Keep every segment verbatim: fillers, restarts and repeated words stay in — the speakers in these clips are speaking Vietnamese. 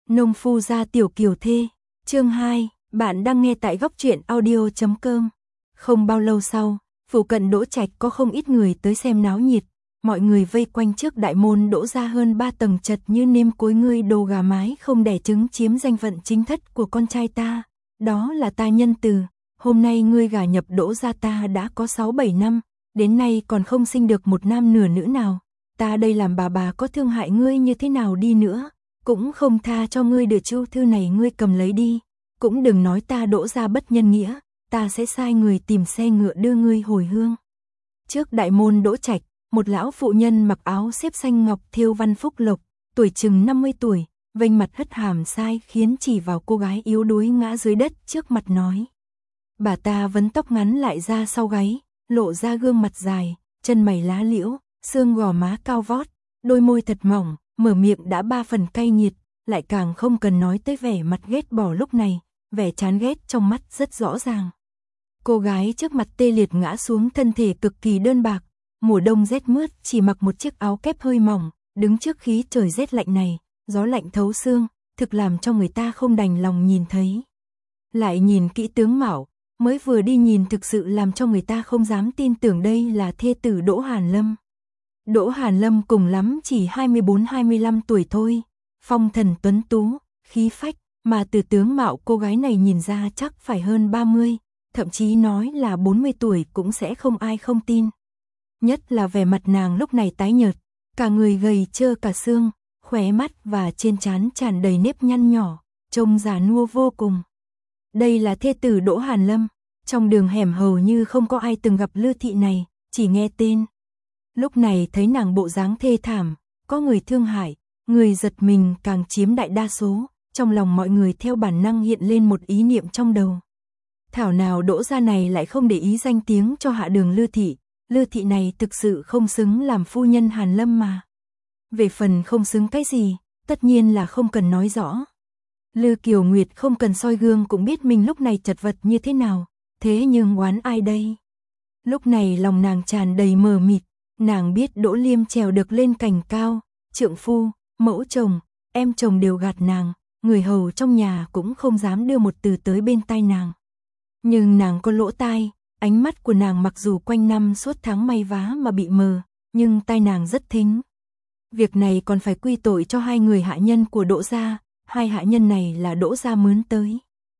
Nông phu gia tiểu kiều thê, chương hai, bạn đang nghe tại góc truyện audio chấm com. Không bao lâu sau, phụ cận Đỗ Trạch có không ít người tới xem náo nhiệt, mọi người vây quanh trước đại môn Đỗ gia hơn ba tầng chật như nêm cối, ngươi đồ gà mái không đẻ trứng chiếm danh phận chính thất của con trai ta, đó là ta nhân từ, hôm nay ngươi gả nhập Đỗ gia ta đã có sáu bảy năm, đến nay còn không sinh được một nam nửa nữ nào, ta đây làm bà bà có thương hại ngươi như thế nào đi nữa, cũng không tha cho ngươi. Được chu thư này ngươi cầm lấy đi, cũng đừng nói ta Đỗ gia bất nhân nghĩa, ta sẽ sai người tìm xe ngựa đưa ngươi hồi hương. Trước đại môn Đỗ Trạch, một lão phụ nhân mặc áo xếp xanh ngọc thêu văn phúc lộc, tuổi chừng năm mươi tuổi, vênh mặt hất hàm sai khiến chỉ vào cô gái yếu đuối ngã dưới đất trước mặt nói. Bà ta vấn tóc ngắn lại ra sau gáy, lộ ra gương mặt dài, chân mày lá liễu, xương gò má cao vót, đôi môi thật mỏng, mở miệng đã ba phần cay nghiệt, lại càng không cần nói tới vẻ mặt ghét bỏ lúc này, vẻ chán ghét trong mắt rất rõ ràng. Cô gái trước mặt tê liệt ngã xuống, thân thể cực kỳ đơn bạc, mùa đông rét mướt chỉ mặc một chiếc áo kép hơi mỏng, đứng trước khí trời rét lạnh này, gió lạnh thấu xương, thực làm cho người ta không đành lòng nhìn thấy. Lại nhìn kỹ tướng mạo, mới vừa đi nhìn thực sự làm cho người ta không dám tin tưởng đây là thê tử Đỗ Hàn Lâm. Đỗ Hàn Lâm cùng lắm chỉ hai mươi bốn hai mươi lăm tuổi thôi, phong thần tuấn tú, khí phách, mà từ tướng mạo cô gái này nhìn ra chắc phải hơn ba mươi, thậm chí nói là bốn mươi tuổi cũng sẽ không ai không tin. Nhất là vẻ mặt nàng lúc này tái nhợt, cả người gầy trơ cả xương, khóe mắt và trên trán tràn đầy nếp nhăn nhỏ, trông già nua vô cùng. Đây là thê tử Đỗ Hàn Lâm, trong đường hẻm hầu như không có ai từng gặp Lư thị này, chỉ nghe tên. Lúc này thấy nàng bộ dáng thê thảm, có người thương hại, người giật mình càng chiếm đại đa số, trong lòng mọi người theo bản năng hiện lên một ý niệm trong đầu. Thảo nào Đỗ gia này lại không để ý danh tiếng cho hạ đường Lư thị, Lư thị này thực sự không xứng làm phu nhân Hàn Lâm mà. Về phần không xứng cái gì, tất nhiên là không cần nói rõ. Lư Kiều Nguyệt không cần soi gương cũng biết mình lúc này chật vật như thế nào, thế nhưng oán ai đây? Lúc này lòng nàng tràn đầy mờ mịt, nàng biết Đỗ Liêm trèo được lên cành cao, trượng phu, mẫu chồng, em chồng đều gạt nàng, người hầu trong nhà cũng không dám đưa một từ tới bên tai nàng. Nhưng nàng có lỗ tai, ánh mắt của nàng mặc dù quanh năm suốt tháng may vá mà bị mờ, nhưng tai nàng rất thính. Việc này còn phải quy tội cho hai người hạ nhân của Đỗ gia, hai hạ nhân này là Đỗ gia mướn tới.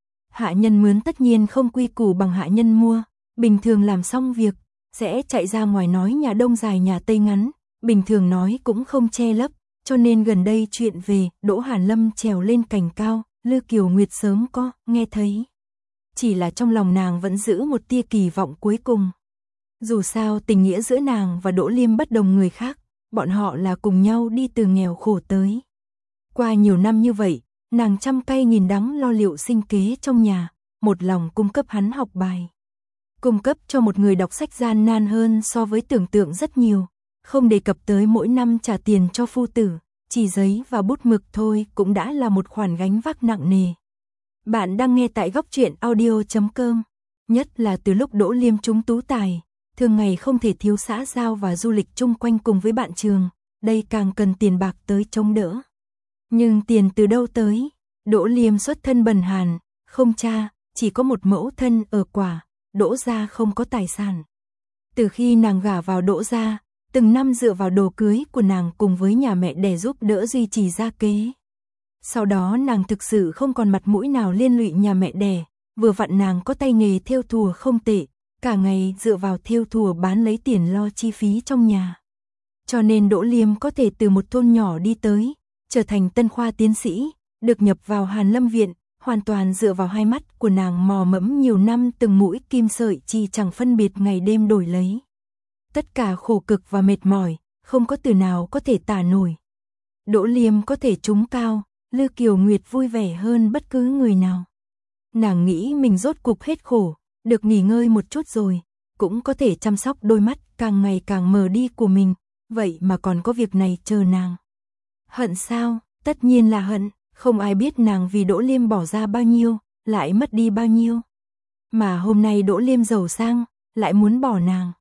Hạ nhân mướn tất nhiên không quy củ bằng hạ nhân mua, bình thường làm xong việc, sẽ chạy ra ngoài nói nhà đông dài nhà tây ngắn, bình thường nói cũng không che lấp, cho nên gần đây chuyện về Đỗ Hàn Lâm trèo lên cành cao, Lư Kiều Nguyệt sớm có nghe thấy. Chỉ là trong lòng nàng vẫn giữ một tia kỳ vọng cuối cùng. Dù sao tình nghĩa giữa nàng và Đỗ Liêm bất đồng người khác, bọn họ là cùng nhau đi từ nghèo khổ tới. Qua nhiều năm như vậy, nàng trăm cây nghìn đắng lo liệu sinh kế trong nhà, một lòng cung cấp hắn học bài. Cung cấp cho một người đọc sách gian nan hơn so với tưởng tượng rất nhiều, không đề cập tới mỗi năm trả tiền cho phu tử, chỉ giấy và bút mực thôi cũng đã là một khoản gánh vác nặng nề. Bạn đang nghe tại góc truyện audio chấm com, nhất là từ lúc Đỗ Liêm trúng tú tài, thường ngày không thể thiếu xã giao và du lịch chung quanh cùng với bạn trường, đây càng cần tiền bạc tới chống đỡ. Nhưng tiền từ đâu tới? Đỗ Liêm xuất thân bần hàn, không cha, chỉ có một mẫu thân ở Quả, Đỗ gia không có tài sản. Từ khi nàng gả vào Đỗ gia, từng năm dựa vào đồ cưới của nàng cùng với nhà mẹ đẻ giúp đỡ duy trì gia kế. Sau đó nàng thực sự không còn mặt mũi nào liên lụy nhà mẹ đẻ, vừa vặn nàng có tay nghề thêu thùa không tệ, cả ngày dựa vào thêu thùa bán lấy tiền lo chi phí trong nhà. Cho nên Đỗ Liêm có thể từ một thôn nhỏ đi tới, trở thành tân khoa tiến sĩ, được nhập vào Hàn Lâm viện, hoàn toàn dựa vào hai mắt của nàng mò mẫm nhiều năm từng mũi kim sợi chỉ chẳng phân biệt ngày đêm đổi lấy. Tất cả khổ cực và mệt mỏi, không có từ nào có thể tả nổi. Đỗ Liêm có thể trúng cao, Lư Kiều Nguyệt vui vẻ hơn bất cứ người nào. Nàng nghĩ mình rốt cục hết khổ, được nghỉ ngơi một chút rồi, cũng có thể chăm sóc đôi mắt càng ngày càng mờ đi của mình, vậy mà còn có việc này chờ nàng. Hận sao? Tất nhiên là hận, không ai biết nàng vì Đỗ Liêm bỏ ra bao nhiêu, lại mất đi bao nhiêu. Mà hôm nay Đỗ Liêm giàu sang, lại muốn bỏ nàng.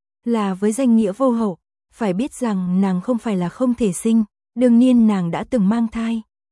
Là với danh nghĩa vô hậu, phải biết rằng nàng không phải là không thể sinh, đương nhiên nàng đã từng mang thai,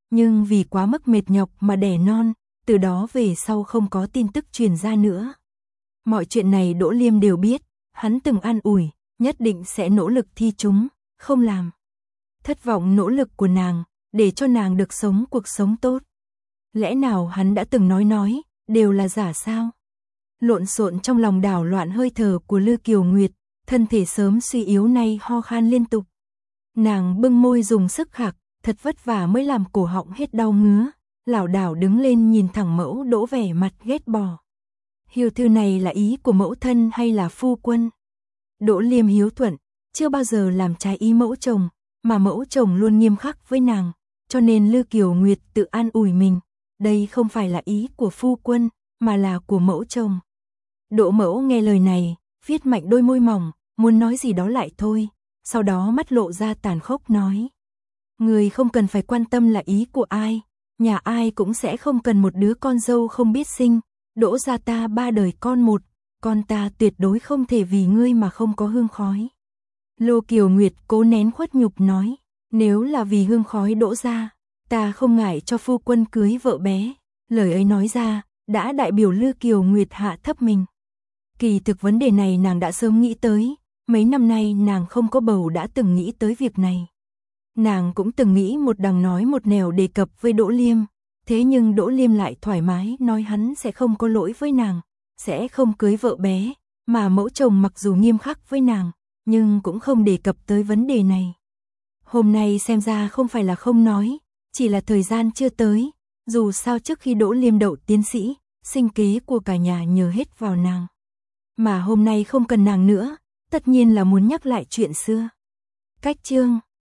nhưng vì quá mức mệt nhọc mà đẻ non, từ đó về sau không có tin tức truyền ra nữa. Mọi chuyện này Đỗ Liêm đều biết, hắn từng an ủi, nhất định sẽ nỗ lực thi chúng, không làm thất vọng nỗ lực của nàng, để cho nàng được sống cuộc sống tốt. Lẽ nào hắn đã từng nói nói, đều là giả sao? Lộn xộn trong lòng đảo loạn hơi thở của Lư Kiều Nguyệt, thân thể sớm suy yếu nay ho khan liên tục. Nàng bưng môi dùng sức khạc, thật vất vả mới làm cổ họng hết đau ngứa, lảo đảo đứng lên nhìn thẳng mẫu Đỗ vẻ mặt ghét bỏ. Hiếu thư này là ý của mẫu thân hay là phu quân? Đỗ Liêm hiếu thuận, chưa bao giờ làm trái ý mẫu chồng, mà mẫu chồng luôn nghiêm khắc với nàng, cho nên Lư Kiều Nguyệt tự an ủi mình, đây không phải là ý của phu quân, mà là của mẫu chồng. Đỗ mẫu nghe lời này, viết mạnh đôi môi mỏng, muốn nói gì đó lại thôi, sau đó mắt lộ ra tàn khốc nói. Người không cần phải quan tâm là ý của ai, nhà ai cũng sẽ không cần một đứa con dâu không biết sinh, Đỗ gia ta ba đời con một, con ta tuyệt đối không thể vì ngươi mà không có hương khói. Lô Kiều Nguyệt cố nén khuất nhục nói, nếu là vì hương khói Đỗ gia, ta không ngại cho phu quân cưới vợ bé. Lời ấy nói ra, đã đại biểu Lư Kiều Nguyệt hạ thấp mình. Kỳ thực vấn đề này nàng đã sớm nghĩ tới, mấy năm nay nàng không có bầu đã từng nghĩ tới việc này. Nàng cũng từng nghĩ một đằng nói một nẻo đề cập với Đỗ Liêm, thế nhưng Đỗ Liêm lại thoải mái nói hắn sẽ không có lỗi với nàng, sẽ không cưới vợ bé, mà mẫu chồng mặc dù nghiêm khắc với nàng, nhưng cũng không đề cập tới vấn đề này. Hôm nay xem ra không phải là không nói, chỉ là thời gian chưa tới, dù sao trước khi Đỗ Liêm đậu tiến sĩ, sinh kế của cả nhà nhờ hết vào nàng. Mà hôm nay không cần nàng nữa, tất nhiên là muốn nhắc lại chuyện xưa. Cách chương